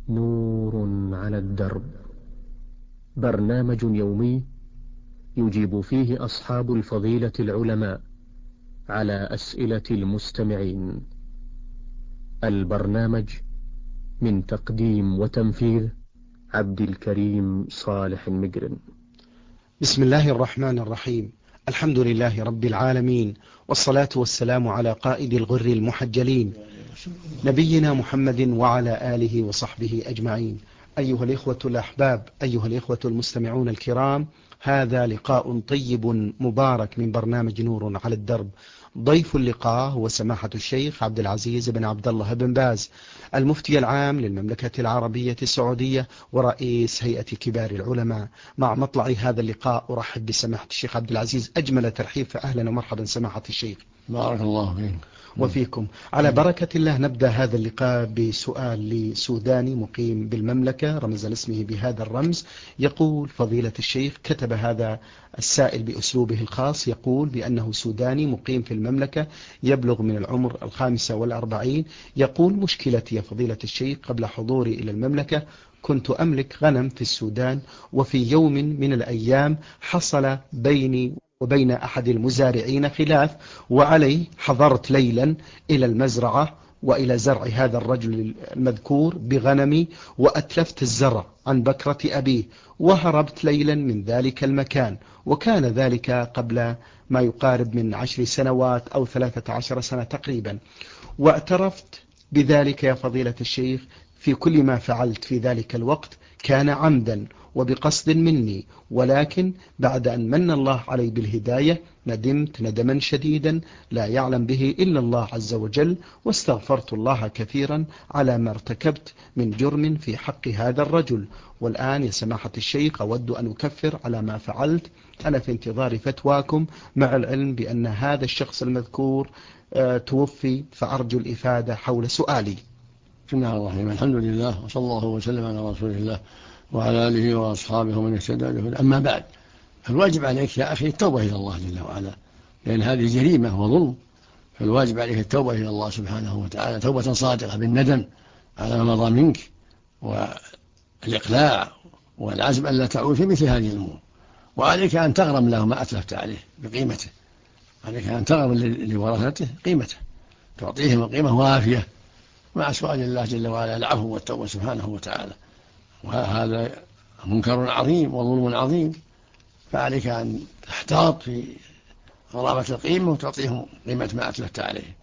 نور على الدرب، برنامج يومي يجيب فيه أصحاب الفضيلة العلماء على أسئلة المستمعين. البرنامج من تقديم وتنفيذ عبد الكريم صالح المقرن. بسم الله الرحمن الرحيم. الحمد لله رب العالمين، والصلاة والسلام على قائد الغر المحجلين نبينا محمد وعلى آله وصحبه أجمعين. أيها الإخوة الأحباب، أيها الإخوة المستمعون الكرام، هذا لقاء طيب مبارك من برنامج نور على الدرب. ضيف اللقاء هو سماحة الشيخ عبد العزيز بن عبد الله بن باز، المفتي العام للمملكة العربية السعودية ورئيس هيئة كبار العلماء. مع مطلع هذا اللقاء أرحب بسماحة الشيخ عبد العزيز أجمل ترحيب، فأهلا ومرحبا سماحة الشيخ. بارك الله فيك وفيكم. على بركة الله نبدأ هذا اللقاء بسؤال لسوداني مقيم بالمملكة رمز اسمه بهذا الرمز. يقول فضيلة الشيخ، كتب هذا السائل بأسلوبه الخاص، يقول بأنه سوداني مقيم في المملكة يبلغ من العمر 45. يقول: مشكلتي يا فضيلة الشيخ، قبل حضوري إلى المملكة كنت أملك غنم في السودان، وفي يوم من الأيام حصل بيني وبين أحد المزارعين خلاف، وعليه حضرت ليلا إلى المزرعة وإلى زرع هذا الرجل المذكور بغنمي، وأتلفت الزرع عن بكرة أبيه، وهربت ليلا من ذلك المكان. وكان ذلك قبل ما يقارب من 10 سنوات أو 13 سنة تقريبا. واعترفت بذلك يا فضيلة الشيخ، في كل ما فعلت في ذلك الوقت كان عمدا وبقصد مني، ولكن بعد أن من الله علي بالهداية ندمت ندما شديدا لا يعلم به إلا الله عز وجل، واستغفرت الله كثيرا على ما ارتكبت من جرم في حق هذا الرجل. والآن يا سماحة الشيخ أود أن أكفر على ما فعلت. أنا في انتظار فتواكم، مع العلم بأن هذا الشخص المذكور توفي، فأرجو الإفادة حول سؤالي. بسم الله الرحمن الرحيم. الحمد لله، وصلى الله وسلم على رسول الله وعلى آله وأصحابه ومن اهتدى بهداه. أما بعد، فالواجب عليك يا أخي التوبة إلى الله جل وعلا، لأن هذه جريمة وظلم. فالواجب عليك التوبة إلى الله سبحانه وتعالى توبة صادقة بالندم على ما مضى منك، والإقلاع والعزم أن لا تعود في مثل هذه الأمور. وعليك أن تغرم له ما أتلفت عليه بقيمته، عليك أن تغرم لورثته قيمته، تعطيهم قيمة وافية مع سؤال الله جل وعلا العفو والتوبة سبحانه وتعالى. وهذا منكر عظيم وظلم عظيم، فعليك أن تحتاط في غرامة القيمة وتعطيهم قيمة ما أتلفت عليه،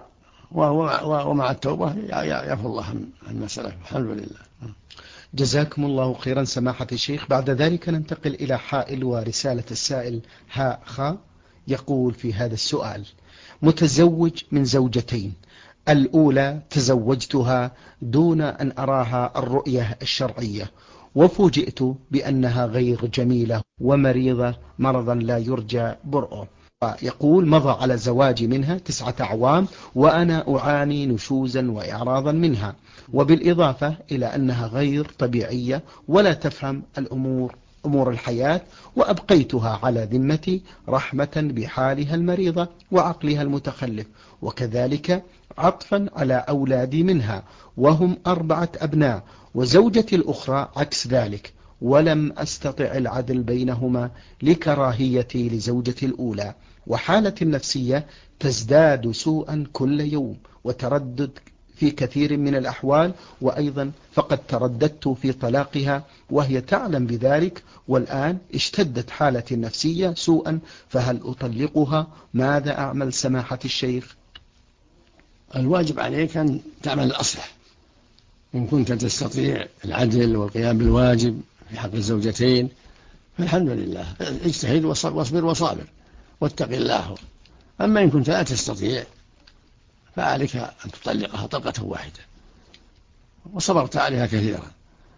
ومع التوبة يعفو الله عن مسألة. الحمد لله. جزاكم الله خيرا سماحة الشيخ. بعد ذلك ننتقل إلى حائل ورسالة السائل هاء خا. يقول في هذا السؤال: متزوج من زوجتين، الأولى تزوجتها دون أن أراها الرؤية الشرعية، وفوجئت بأنها غير جميلة ومريضة مرضا لا يرجى برؤه. يقول: مضى على زواجي منها 9 أعوام وأنا أعاني نشوزا وإعراضا منها، وبالإضافة إلى أنها غير طبيعية ولا تفهم أمور الحياة، وأبقيتها على ذمتي رحمة بحالها المريضة وعقلها المتخلف، وكذلك عطفا على أولادي منها، وهم 4 أبناء، وزوجتي الأخرى عكس ذلك، ولم أستطع العدل بينهما لكراهيتي لزوجتي الأولى، وحالتي النفسية تزداد سوءا كل يوم، وتردد في كثير من الأحوال، وأيضا فقد ترددت في طلاقها وهي تعلم بذلك، والآن اشتدت حالتي النفسية سوءا، فهل أطلقها؟ ماذا أعمل سماحة الشيخ؟ الواجب عليك أن تعمل الأصلح. إن كنت تستطيع العدل والقيام بالواجب في حق الزوجتين فالحمد لله، اجتهد واصبر وصابر واتق الله. أما إن كنت لا تستطيع فعليك أن تطلقها طلقة واحدة وصبرت عليها كثيرا.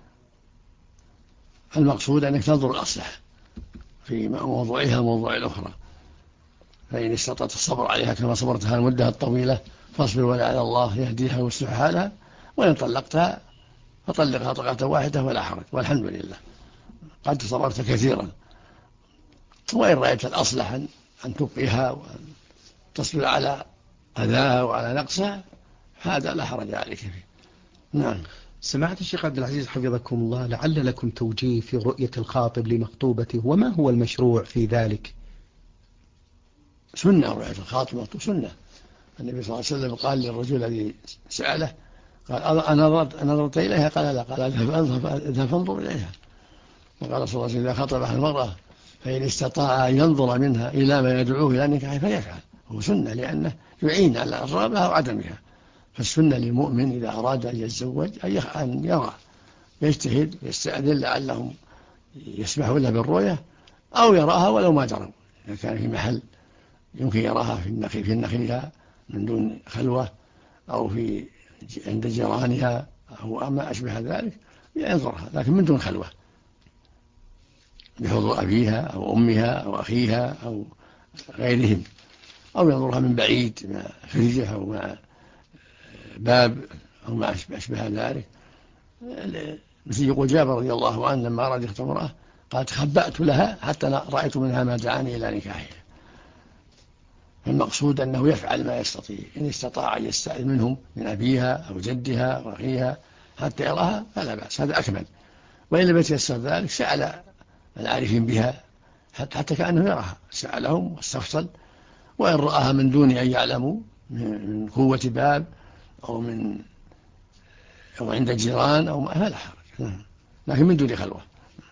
المقصود أنك تنظر الأصلح في موضوعها وموضوع الأخرى، فإن استطعت الصبر عليها كما صبرتها المدة الطويلة فاصبر ولعل الله يهديها ويصلح حالها، وإن طلقتها فطلقها طلقة واحدة ولا حرج، والحمد لله قد صبرت كثيرا. وإن رأيت الأصلح أن تبقيها وأن تصبر على أذاها وعلى نقصها هذا لا حرج عليك فيه. نعم. سماحة الشيخ عبد العزيز حفظكم الله، لعل لكم توجيه في رؤية الخاطب لمخطوبته، وما هو المشروع في ذلك؟ سنة رؤية الخاطب مكتوب سنة. النبي صلى الله عليه وسلم قال للرجل الذي سأله قال أنا نظرت إليها؟ قال لا. قال اذهب فانظر إليها. وقال صلى الله عليه وسلم إذا خطبها المرأة فإن استطاع أن ينظر منها إلى ما يدعوه إلى النكاح فيفعل. هو سنة لأنه يعين على الرغبة أو عدمها. فالسنة للمؤمن إذا أراد أن يتزوج أن يرى، يجتهد يستأذن لعلهم يسمحوا له بالرؤية، أو يراها ولو ما دروا، إذا كان في محل يمكن يراها في نخلها من دون خلوة، أو عند جيرانها أو ما أشبه ذلك ينظرها، لكن من دون خلوة، بحضور أبيها أو أمها أو أخيها أو غيرهم، أو ينظرها من بعيد مع فرجة أو مع باب أو ما أشبه ذلك. مثل يقول جابر رضي الله عنه لما أراد يخطب امرأة قال تخبأت لها حتى رأيت منها ما دعاني إلى نكاحها. المقصود أنه يفعل ما يستطيع، إن استطاع أن يستأذن منهم من أبيها أو جدها أو أخيها حتى يراها فلا بأس، هذا أكمل. وإن لم يتيسر ذلك سأل العارفين بها حتى كأنه يراها، سألهم واستفصل، وإن رآها من دون أن يعلموا من قوة باب أو عند الجيران أو ما فلا حرج، لكن من دون خلوة.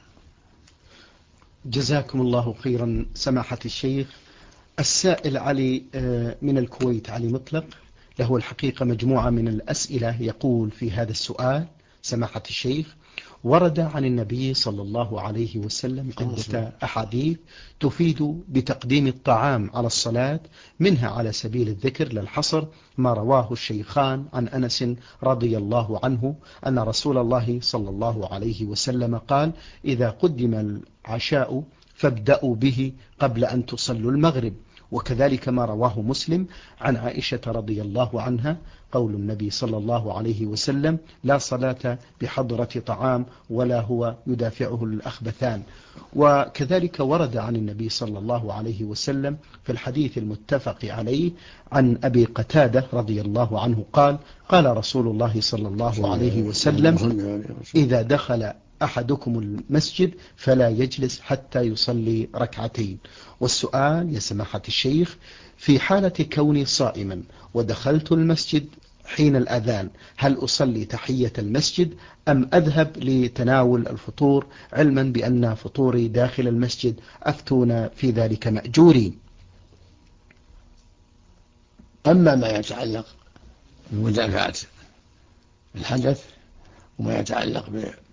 جزاكم الله خيرا سماحة الشيخ. السائل علي من الكويت، علي مطلق، له الحقيقة مجموعة من الأسئلة. يقول في هذا السؤال: سماحة الشيخ، ورد عن النبي صلى الله عليه وسلم عدة أحاديث تفيد بتقديم الطعام على الصلاة، منها على سبيل الذكر للحصر ما رواه الشيخان عن أنس رضي الله عنه أن رسول الله صلى الله عليه وسلم قال: إذا قدم العشاء فابدأوا به قبل أن تصلوا المغرب. وكذلك ما رواه مسلم عن عائشة رضي الله عنها قول النبي صلى الله عليه وسلم: لا صلاة بحضرة طعام ولا هو يدافعه الأخبثان. وكذلك ورد عن النبي صلى الله عليه وسلم في الحديث المتفق عليه عن أبي قتادة رضي الله عنه قال: قال رسول الله صلى الله عليه وسلم: إذا دخل أحدكم المسجد فلا يجلس حتى يصلي ركعتين. والسؤال يا سماحة الشيخ: في حالة كوني صائما ودخلت المسجد حين الأذان، هل أصلي تحية المسجد أم أذهب لتناول الفطور، علما بأن فطوري داخل المسجد؟ أفتون في ذلك مأجورين. أما ما يتعلق بمدافعة الحدث وما يتعلق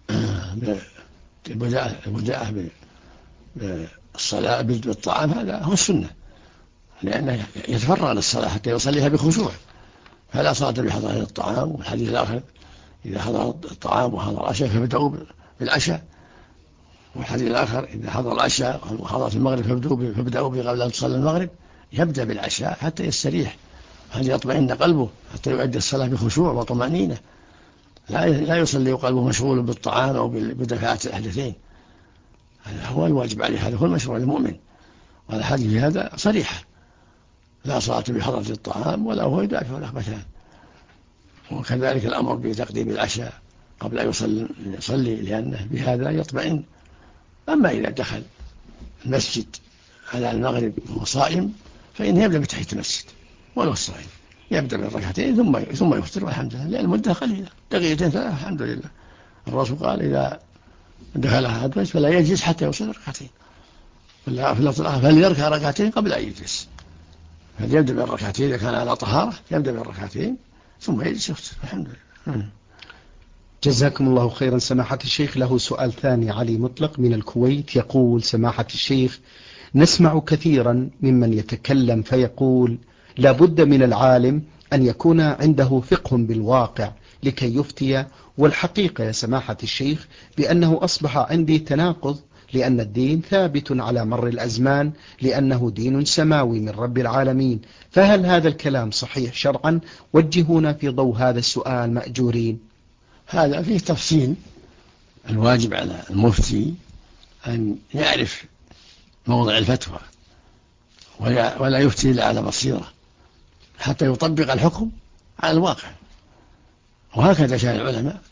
بالبداءة بالصلاة بالطعام، هذا هو السنة، لأنه يتفرغ للصلاة حتى يصليها بخشوع، فلا صلاة بحضرة الطعام. والحديث الآخر: إذا حضر الطعام وحضر العشاء فابدأوا بالعشاء. والحديث الآخر: إذا حضر العشاء وحضرت المغرب فابدأوا قبل أن تصلي المغرب. يبدأ بالعشاء حتى يستريح، حتى يطمئن قلبه، حتى يؤدي الصلاة بخشوع وطمأنينة، لا يصلي وقلبه مشغول بالطعام أو بدفعة الأحدثين. هذا هو الواجب عليه، هذا هو المشروع للمؤمن. والحديث في هذا صريحة: لا صلاة بحضرة الطعام ولا هو يدافع الأخبثان. وكذلك الأمر بتقديم العشاء قبل أن يصلي، لأنه بهذا يطمئن. أما إذا دخل المسجد على المغرب وهو صائم فإنه يبدأ بتحية المسجد ولو الصائم، يبدأ بالركعتين ثم يفطر، والحمد لله، لأن المدة قليلة، دقيقتين ثلاثة، الحمد لله. الرسول قال: إذا دخل أحد المسجد فلا يجلس حتى يصلي ركعتين، فليركع ركعتين قبل أن يجلس. فليبدأ بالركعتين إذا كان على طهارة، يبدأ بالركعتين ثم يجلس يفطر، الحمد لله. جزاكم الله خيرا سماحة الشيخ. له سؤال ثاني، علي مطلق من الكويت، يقول: سماحة الشيخ، نسمع كثيرا ممن يتكلم فيقول: لا بد من العالم أن يكون عنده فقه بالواقع لكي يفتي، والحقيقة يا سماحة الشيخ بأنه أصبح عندي تناقض، لأن الدين ثابت على مر الأزمان، لأنه دين سماوي من رب العالمين. فهل هذا الكلام صحيح شرعا؟ وجهونا في ضوء هذا السؤال مأجورين. هذا فيه تفصيل. الواجب على المفتي أن يعرف موضع الفتوى ولا يفتي إلا على بصيرة، حتى يطبق الحكم على الواقع. وهكذا شاء العلماء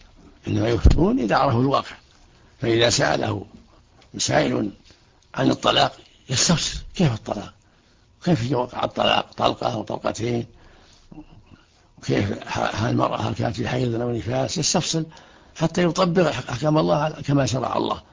إنما يفتون إذا عرفوا الواقع. فإذا سأله سائل عن الطلاق يستفسر كيف الطلاق، كيف وقع الطلاق، طلقة أو طلقتين، وكيف هل المرأة هل كانت في حيض أو نفاس، يستفسر حتى يطبق أحكام الله كما شرع الله.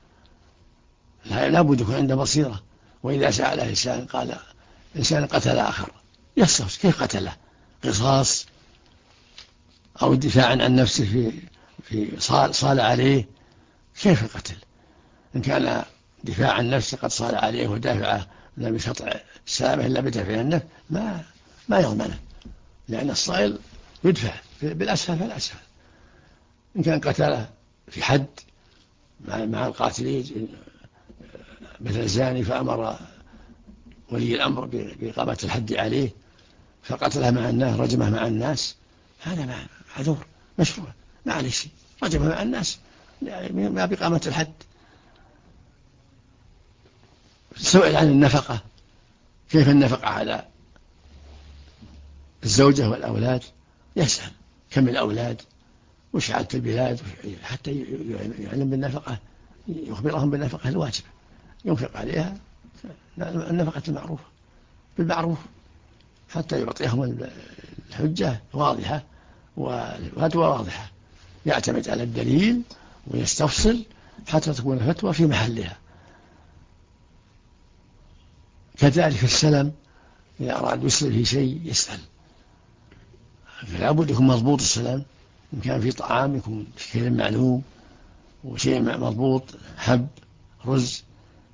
لا بد يكون عنده بصيرة. وإذا سأله إنسان قال إنسان قتل آخر يستفسر كيف قتله، قصاص أو الدفاع عن نفسه في صال عليه، كيف القتل؟ إن كان دفاع عن نفسه قد صال عليه ودافعه لم يستطع السلامة إلا بدفع النفس ما يضمنه، لأن الصائل يدفع بالأسهل فالأسهل. إن كان قتله في حد مع القاتلين مثل الزاني فأمر ولي الأمر بإقامة الحد عليه فقتله مع الناس رجمه مع الناس، هذا معذور مشروع ما عليه شيء، رجمه مع الناس ما بإقامة الحد. سئل عن النفقة، كيف النفقة على الزوجة والأولاد، يسأل كم الأولاد وش عادة البلاد حتى يعلم بالنفقة، يخبرهم بالنفقة الواجبة ينفق عليها النفقة المعروفة بالمعروف حتى يعطيهم الحجة واضحة والفتوى واضحة، يعتمد على الدليل ويستفصل حتى تكون الفتوى في محلها. كذلك السلم، إذا أراد يسلم في شيء يسأل، فلا بد يكون مضبوط السلام. إن كان في طعام يكون في شيء معلوم وشيء مضبوط، حب رز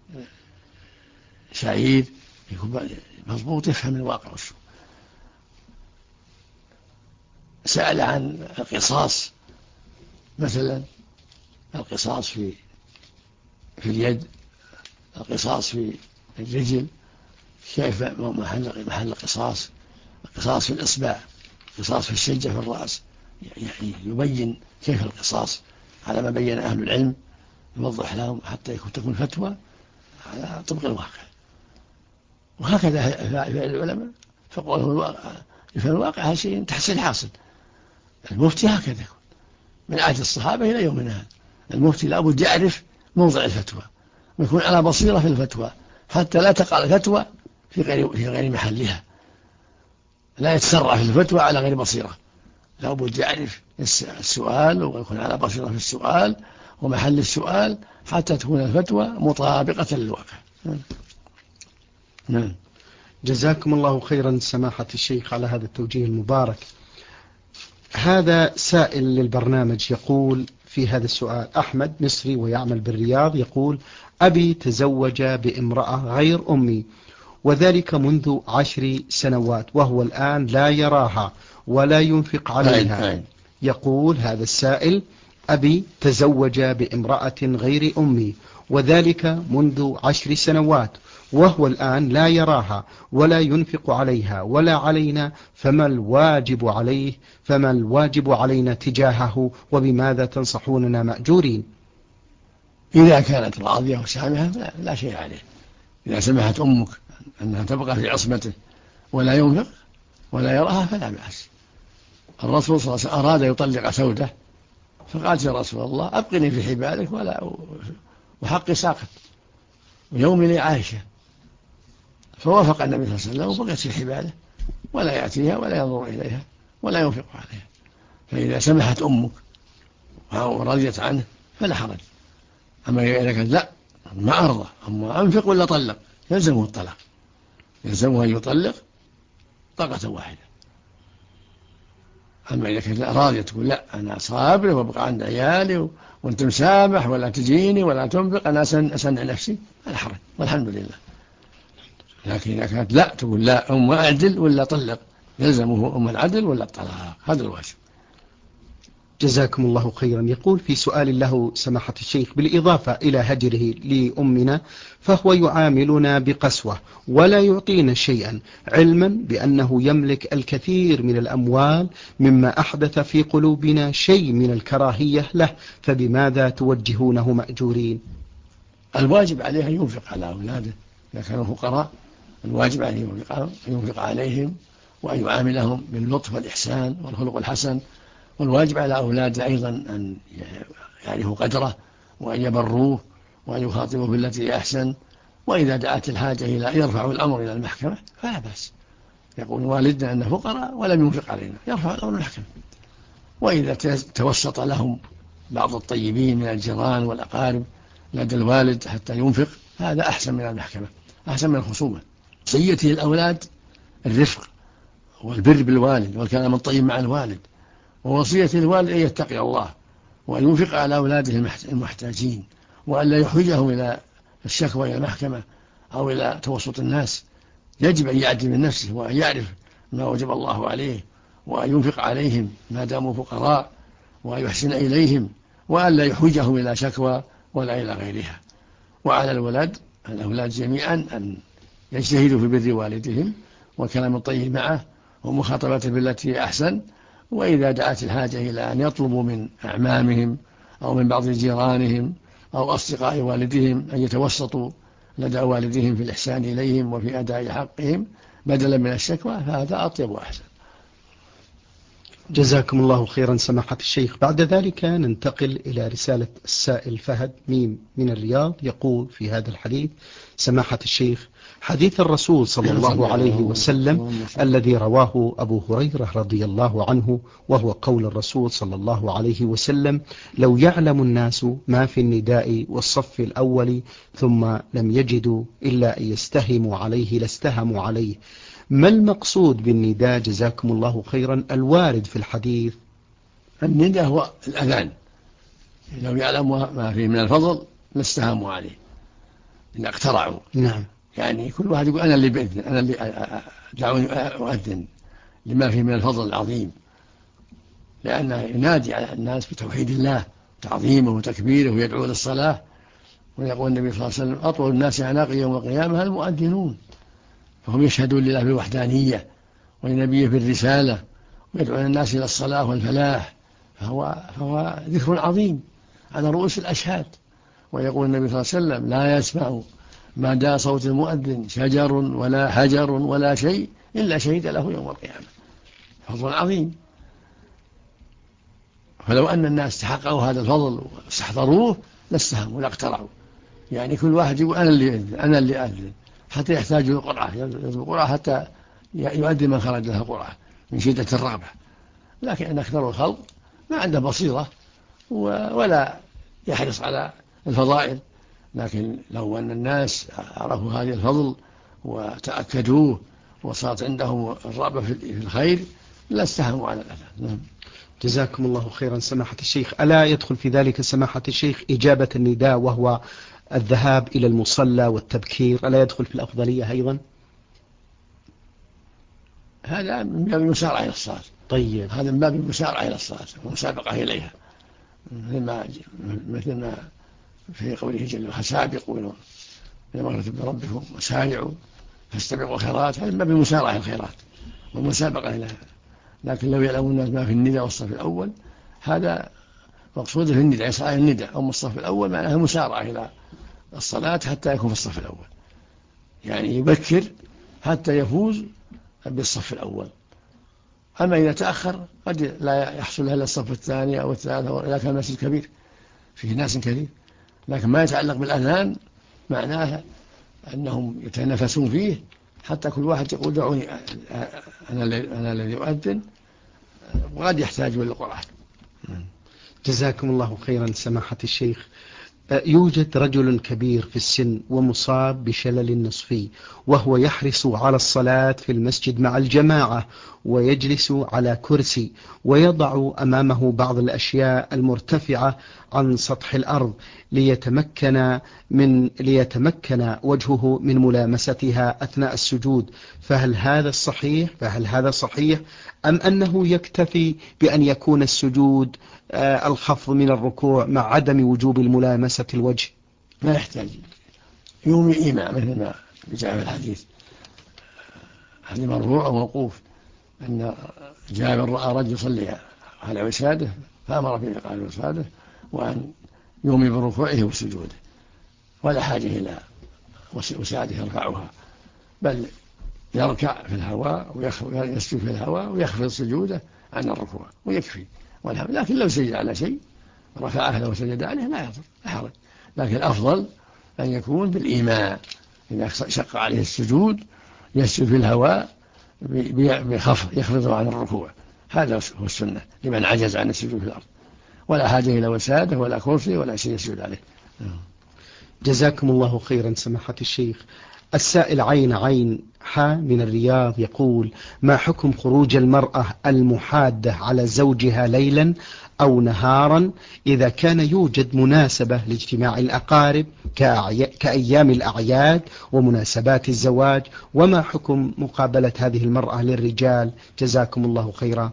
شعير يكون مضبوط يفهم الواقع وشو. سأل عن القصاص، مثلا القصاص في اليد، القصاص في الرجل، كيف محل القصاص، القصاص في الإصبع، القصاص في الشجة في الرأس، يعني يبين كيف القصاص على ما بين أهل العلم، يوضح لهم حتى تكون فتوى على طبق الواقع. وهكذا فعل العلماء، فقوله في الواقع هذا شيء تحصيل حاصل. المفتي هكذا يكون من عهد الصحابة إلى يومنا هذا، المفتي لابد يعرف موضع الفتوى ويكون على بصيرة في الفتوى حتى لا تقع الفتوى في غير محلها، لا يتسرع في الفتوى على غير بصيرة، لابد يعرف السؤال ويكون على بصيرة في السؤال ومحل السؤال حتى تكون الفتوى مطابقة للواقع. نعم. جزاكم الله خيرا سماحة الشيخ على هذا التوجيه المبارك. هذا سائل للبرنامج يقول في هذا السؤال: أحمد مصري ويعمل بالرياض، يقول: أبي تزوج بامرأة غير أمي وذلك منذ 10 سنوات وهو الآن لا يراها ولا ينفق عليها. يقول هذا السائل: أبي تزوج بامرأة غير أمي وذلك منذ 10 سنوات وهو الآن لا يراها ولا ينفق عليها ولا علينا، فما الواجب علينا تجاهه وبماذا تنصحوننا مأجورين؟ إذا كانت راضية وسامحة لا شيء عليه. إذا سمحت أمك أنها تبقى في عصمته ولا ينفق ولا يراها فلا بأس. الرسول صلى الله عليه وسلم أراد يطلق سودة فقالت: يا رسول الله أبقني في حبالك وحقي ساقط ويومي لي عائشة، فوافق النبي صلى الله عليه وسلم وبقيت في حباله ولا يأتيها ولا ينظر إليها ولا ينفق عليها. فإذا سمحت أمك ورضيت عنه فلا حرج. أما إذا كانت لا ما أرضى أما أنفق ولا طلق يلزمه الطلاق، يلزمه أن يطلق طلقة واحدة. أما إذا كانت لا راضية تقول: لا أنا صابر وابقى عند عيالي وأنت مسامح ولا تجيني ولا تنفق أنا أسنع نفسي، فلا حرج والحمد لله. لكن إذا كانت لا تقول: لا أم أعدل ولا طلق، يلزمه أم العدل ولا الطلاق، هذا الواجب. جزاكم الله خيرا. يقول في سؤال له سماحة الشيخ: بالإضافة إلى هجره لأمنا فهو يعاملنا بقسوة ولا يعطينا شيئا، علما بأنه يملك الكثير من الأموال مما أحدث في قلوبنا شيء من الكراهية له، فبماذا توجهونه مأجورين؟ الواجب عليه أن ينفق على أولاده إذا كانوا فقراء، الواجب عليه أن ينفق عليهم وأن يعاملهم باللطف والإحسان والخلق الحسن والواجب على أولاده أيضا أن يعرفوا قدره وأن يبروه وأن يخاطبوا بالتي أحسن، وإذا دعت الحاجة إلى يرفع الأمر إلى المحكمة فلا بأس، يقول والدنا أن فقراء ولم ينفق علينا، يرفع الأمر المحكمة. وإذا توسط لهم بعض الطيبين من الجيران والأقارب لدى الوالد حتى ينفق، هذا أحسن من المحكمة، أحسن من الخصومة. وصيته الأولاد الرفق والبر بالوالد والكلام الطيب مع الوالد، ووصية الوالد أن يتقي الله وأن ينفق على أولاده المحتاجين، وأن لا يحوجهم إلى الشكوى إلى المحكمة أو إلى توسط الناس. يجب أن يعدل من نفسه وأن يعرف ما وجب الله عليه، وأن ينفق عليهم ما داموا فقراء، وأن يحسن إليهم، وأن لا يحوجهم إلى شكوى ولا إلى غيرها. وعلى الأولاد جميعا أن يجتهدوا في بر والدهم والكلام الطيب معه ومخاطبته بالتي أحسن. وإذا دعت الحاجة إلى أن يطلبوا من أعمامهم أو من بعض جيرانهم أو أصدقاء والدهم أن يتوسطوا لدى والدهم في الإحسان إليهم وفي أداء حقهم بدلا من الشكوى، فهذا أطيب وأحسن. جزاكم الله خيرا سماحة الشيخ. بعد ذلك ننتقل إلى رسالة السائل فهد ميم من الرياض، يقول في هذا الحديث: سماحة الشيخ، حديث الرسول صلى الله عليه وسلم الذي رواه أبو هريرة رضي الله عنه، وهو قول الرسول صلى الله عليه وسلم: لو يعلم الناس ما في النداء والصف الأول ثم لم يجدوا إلا أن يستهموا عليه لاستهموا عليه، ما المقصود بالنداء جزاكم الله خيرا الوارد في الحديث؟ النداء هو الأذان، لو يعلموا ما فيه من الفضل لاستهموا عليه إن اقترعوا. نعم. يعني كل واحد يقول أنا اللي بأذن، أنا اللي دعوني أؤذن لما فيه من الفضل العظيم، لأنه ينادي على الناس بتوحيد الله تعظيمه وتكبيره ويدعو للصلاة. ويقول النبي صلى الله عليه وسلم: أطول الناس أعناقا يوم القيامة المؤذنون، فهم يشهدون لله بالوحدانية ولنبيه بالرسالة ويدعون الناس إلى الصلاة والفلاح، فهو ذكر عظيم على رؤوس الأشهاد. ويقول النبي صلى الله عليه وسلم: لا يسمع مدى صوت المؤذن شجر ولا حجر ولا شيء إلا شهد له يوم القيامة، فضل عظيم. فلو أن الناس تحققوا هذا الفضل واستحضروه لاستهموا لاقترعوا. يعني كل واحد يقول أنا اللي أذن، حتى يحتاج للقرعة، يطلب قرعة حتى يؤذن من خرج له قرعة من شدة الرغبة. لكن أكثر الخلق ما عنده بصيرة ولا يحرص على الفضائل. لكن لو أن الناس عرفوا هذا الفضل وتأكدوه وصارت عندهم الرغبة في الخير لاستهموا على الأذان. جزاكم الله خيرا سماحة الشيخ. ألا يدخل في ذلك سماحة الشيخح إجابة النداء وهو الذهاب إلى المصلى والتبكير؟ ألا يدخل في الأفضلية أيضا؟ هذا من باب المسارعة إلى الصلاة. طيب، هذا من باب المسارعة إلى الصلاة والمسابقة إليها، مثل ما في قوله جل وعلا: سابقوا إلى مغفرة ربكم وسارعوا فاستبقوا الخيرات. هذا من باب المسارعة إلى الخيرات والمسابقة إليها. لكن لو يعلمون الناس ما في النداء والصف الأول، هذا مقصود في النداء، يسعى النداء أو الصف الأول معناها مسارعة إلى الصلاة حتى يكون في الصف الأول، يعني يبكر حتى يفوز بالصف الأول. أما إذا تأخر قد لا يحصل له إلا الصف الثاني أو الثالث، إذا كان المسجد كبير فيه ناس كثير. لكن ما يتعلق بالأذان معناه أنهم يتنافسون فيه حتى كل واحد يقول: دعوني أنا الذي أؤذن، وقد يحتاج للقرآن. جزاكم الله خيرا سماحة الشيخ. يوجد رجل كبير في السن ومصاب بشلل نصفي، وهو يحرص على الصلاة في المسجد مع الجماعة، ويجلس على كرسي ويضع أمامه بعض الأشياء المرتفعة عن سطح الأرض ليتمكن وجهه من ملامستها أثناء السجود. فهل هذا صحيح أم أنه يكتفي بأن يكون السجود الخفض من الركوع مع عدم وجوب الملامسة الوجه؟ ما يحتاج يومي إيماء مثل ما جاء في الحديث مرفوع وموقوف أن جابر رأى رجل يصلي على وساده فأمر بإقامة وساده وأن يومي بركوعه وسجوده، ولا حاجة إلى وساده يرفعها، بل يركع في الهواء ويسجد في الهواء ويخفض سجوده عن الركوع ويكفي. والحمد. لكن لو سجد على شيء رفع أهله وسجد عليه لا يضر لا حرج، لكن الأفضل أن يكون بالإيماء، إذا شق عليه السجود يسجد في الهواء بخفض يخفضه عن الركوع، هذا هو السنة لمن عجز عن السجود في الأرض، ولا حاجة إلى وسادة ولا كرسي ولا شيء يسجد عليه. جزاكم الله خيرا سماحة الشيخ. السائل عين من الرياض يقول: ما حكم خروج المرأة المحادة على زوجها ليلا أو نهارا إذا كان يوجد مناسبة لاجتماع الأقارب كأيام الأعياد ومناسبات الزواج؟ وما حكم مقابلة هذه المرأة للرجال؟ جزاكم الله خيرا.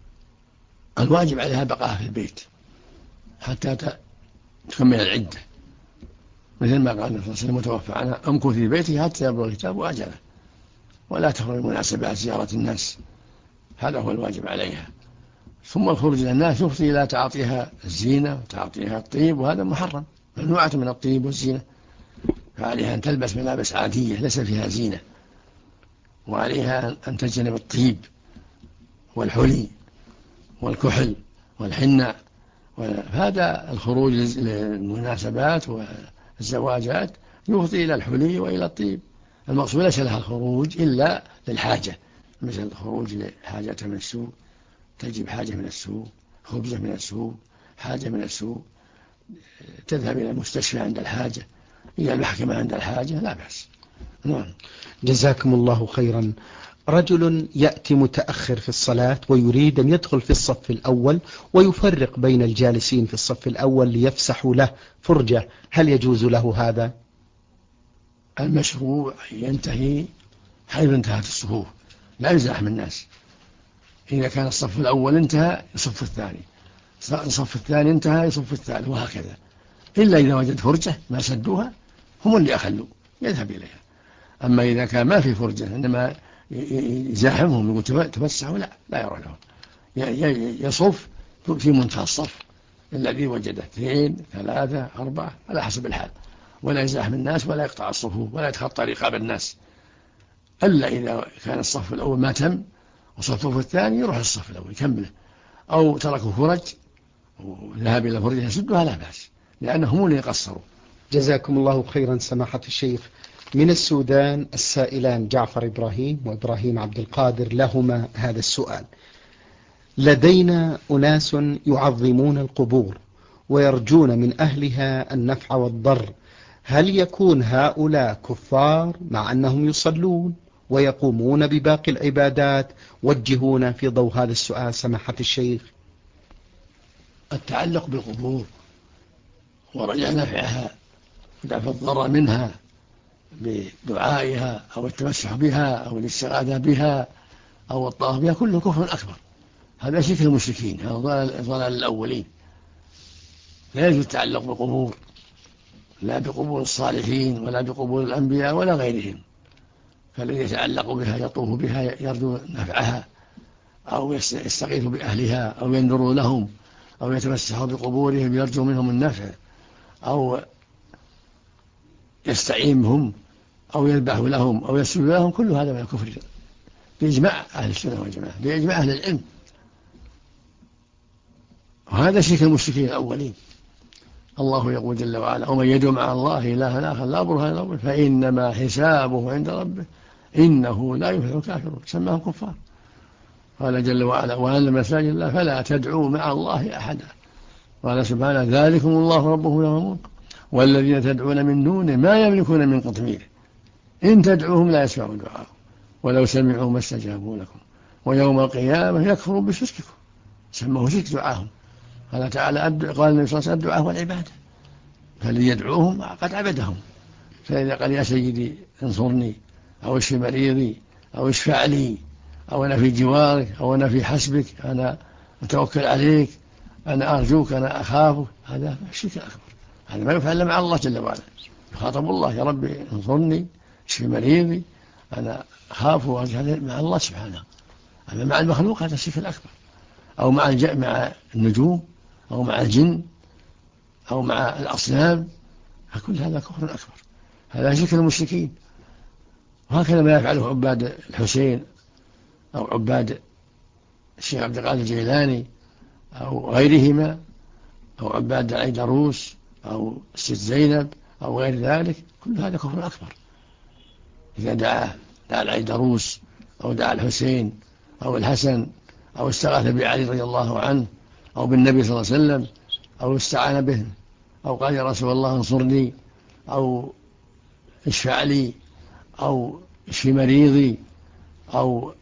الواجب عليها بقاء في البيت حتى تكمل العدة، مثل ما قال النبي صلى الله عليه وسلم: متوفى عنها امكث في بيته حتى يبلغ الكتاب وأجله، ولا تخرج مناسبات زيارة الناس، هذا هو الواجب عليها. ثم الخروج إلى الناس يفضي إلى تعاطيها الزينة وتعاطيها الطيب، وهذا محرم، ممنوعة من الطيب والزينة، فعليها أن تلبس ملابس عادية ليس فيها زينة، وعليها أن تجتنب الطيب والحلي والكحل والحنة. هذا الخروج للمناسبات والزواجات يفضي إلى الحلي وإلى الطيب. المقصود ليس لها الخروج إلا للحاجة، مثل الخروج لحاجة من السوق، تجيب حاجة من السوق، خبزة من السوق، حاجة من السوق، تذهب إلى المستشفى عند الحاجة، إلى المحكمة عند الحاجة، لا بأس. نعم. جزاكم الله خيرا. رجل يأتي متأخر في الصلاة ويريد أن يدخل في الصف الأول ويفرق بين الجالسين في الصف الأول ليفسحوا له فرجة، هل يجوز له هذا؟ المشروع ينتهي حيث انتهت الصفوف، لا يزاحم الناس. إذا كان الصف الأول انتهى يصف الثاني، الصف الثاني انتهى يصف الثالث، وهكذا، إلا إذا وجد فرجة ما سدوها هم اللي أخلوا يذهب إليها. أما إذا كان ما في فرجة إنما يزاحمهم يقول تفسحوا، لا يروح لهم، يصف في منتهى الصف الذي وجده 2 3 4 على حسب الحال، ولا يزاحم الناس ولا يقطع الصفوف ولا يتخطى رقاب الناس. إلا إذا كان الصف الأول ما تم وصفوف الثاني يروح الصف الأول يكمله، أو تركوا فرج وذهب إلى فرجة يسدها لا بأس، لأنهم اللي يقصروا. جزاكم الله خيرا سماحة الشيخ. من السودان السائلان جعفر إبراهيم وإبراهيم عبد القادر لهما هذا السؤال: لدينا أناس يعظمون القبور ويرجون من أهلها النفع والضر، هل يكون هؤلاء كفار مع أنهم يصلون ويقومون بباقي العبادات؟ وجهونا في ضوء هذا السؤال سماحة الشيخ. التعلق بالقبور ورجع نفعها ودفع الضر منها بدعائها أو التمسح بها أو الاستغاثة بها أو الطواف بها كله كفر أكبر، هذا شرك المشركين، هذا ضلال الأولين. لا يجوز التعلق بالقبور، لا بقبور الصالحين ولا بقبور الأنبياء ولا غيرهم، فالذي يتعلق بها يطوف بها يرجو نفعها أو يستغيث بأهلها أو ينذر لهم أو يتمسح بقبورهم يرجو منهم النفع أو يستعين بهم أو يذبح لهم أو يسجد لهم، كل هذا من الكفر بإجماع أهل السنة والجماعة، بإجماع أهل العلم، وهذا شرك المشركين الأولين. الله يقول جل وعلا: ومن يدعو مع الله إلها آخر لا برهان له فإنما حسابه عند ربه إنه لا يفلح الكافرون، سماهم كفار. قال جل وعلا: وأن مساجد الله فلا تدعوا مع الله أحدا. قال سبحانه: ذلكم الله ربه له الملك والذين تدعون من دونه ما يملكون من قطمير إن تدعوهم لا يسمعوا دعاءهم ولو سمعوا ما استجابوا لكم ويوم القيامة يكفرون بشرككم، سموه شرك دعاهم. قال تعالى: قال النبي صلى الله عليه وسلم: الدعاء والعبادة، فالذي يدعوهم قد عبدهم. فإذا قال: يا سيدي انصرني أو اشف مريضي أو اشفع لي أو أنا في جوارك أو أنا في حسبك، أنا أتوكل عليك، أنا أرجوك، أنا أخافك، هذا الشرك الأكبر، هذا ما يفعل مع الله جل وعلا. يخاطب الله: يا ربي انصرني، اشف مريضي، أنا أخاف وأرجع مع الله سبحانه. أما مع المخلوق هذا الشرك الأكبر، أو مع النجوم أو مع الجن أو مع الأصنام، فكل هذا كفر أكبر، هذا شرك المشركين. وهكذا ما يفعله عباد الحسين أو عباد الشيخ عبد القادر الجيلاني أو غيرهما، أو عباد العيدروس أو الست زينب أو غير ذلك، كل هذا كفر أكبر. إذا دعا العيدروس أو دعا الحسين أو الحسن أو استغاث بعلي رضي الله عنه أو بالنبي صلى الله عليه وسلم أو استعان به أو قال يا رسول الله انصرني أو اشفع لي أو اشفي مريضي أو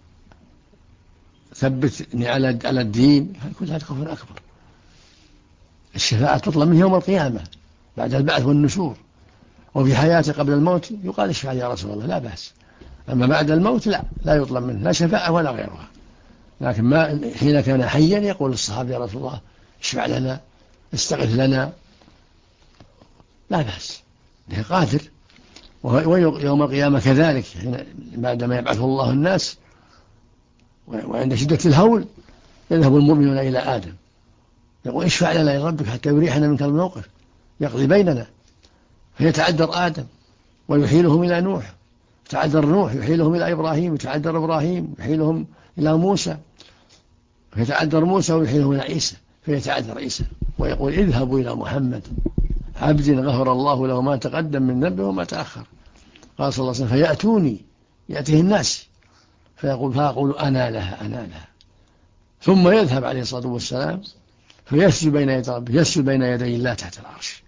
ثبتني على الدين، كل هذا كفر أكبر. الشفاعة تطلب منه يوم القيامة بعد البعث والنشور، وفي حياته قبل الموت يقال اشفع لي يا رسول الله، لا بأس. أما بعد الموت لا يطلب منه لا شفاعة ولا غيرها. لكن ما حين كان حيا يقول الصحابة يا رسول الله اشفع لنا استغث لنا، لا بأس، له قادر. ويوم القيامة كذلك بعدما يبعث الله الناس وعند شدة الهول يذهب المؤمنون إلى آدم يقول اشفع لنا يا ربك حتى يريحنا منك الموقف يقضي بيننا، فيتعذر آدم ويحيلهم إلى نوح، يتعذر نوح يحيلهم إلى إبراهيم، يتعذر إبراهيم يحيلهم إلى موسى، فيتعذر موسى ويحيلهم إلى عيسى، فيتعذر عيسى ويقول اذهبوا إلى محمد عبد غفر الله له ما تقدم من ذنبه وما تأخر. قال صلى الله عليه وسلم فيأتوني يأتيه الناس فأقول أنا لها، ثم يذهب عليه الصلاة والسلام فيسجد بين يدي ربه، يسجد بين يدي الله تحت العرش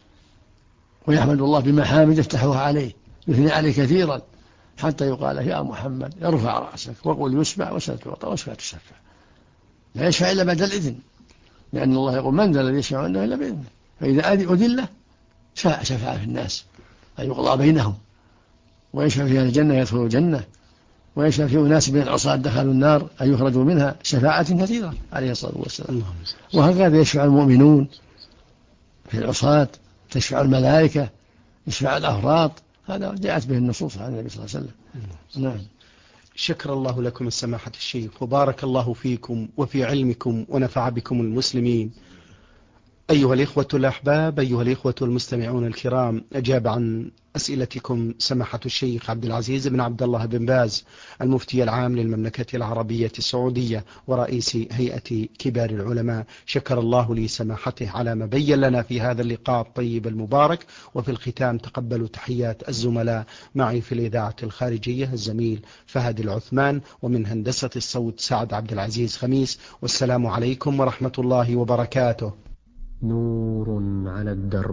ويحمد الله بمحامد يفتحها عليه يثني عليه كثيرا حتى يقال يا محمد ارفع رأسك وقل يسمع وستعطى واشفع تشفع. لا يشفع إلا بعد الإذن، لأن الله يقول من ذا الذي يشفع عنده إلا بإذنه، فإذا أذن له شفع في الناس أن يقضى بينهم، ويشفع في الجنة يدخلوا الجنة، ويشفع في أناس من العصاة دخلوا النار أن يخرجوا منها، شفاعات كثيرة عليه الصلاة والسلام. وهكذا يشفع المؤمنون في العصاة، تشفع الملائكة، يشفع الأفراط، هذا جاءت به النصوص عن النبي صلى الله عليه وسلم. نعم. شكر الله لكم السماحة الشيخ، وبارك الله فيكم وفي علمكم ونفع بكم المسلمين. أيها الإخوة الأحباب، أيها الإخوة المستمعون الكرام، أجاب عن أسئلتكم سماحة الشيخ عبد العزيز بن عبد الله بن باز المفتي العام للمملكة العربية السعودية ورئيس هيئة كبار العلماء. شكر الله لي سماحته على ما بين لنا في هذا اللقاء الطيب المبارك. وفي الختام تقبلوا تحيات الزملاء معي في الإذاعة الخارجية الزميل فهد العثمان، ومن هندسة الصوت سعد عبد العزيز خميس، والسلام عليكم ورحمة الله وبركاته. نور على الدرب،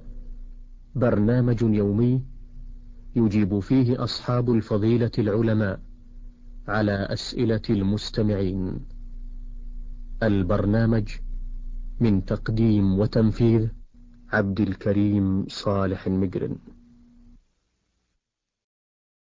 برنامج يومي يجيب فيه أصحاب الفضيلة العلماء على أسئلة المستمعين. البرنامج من تقديم وتنفيذ عبد الكريم صالح المجرن.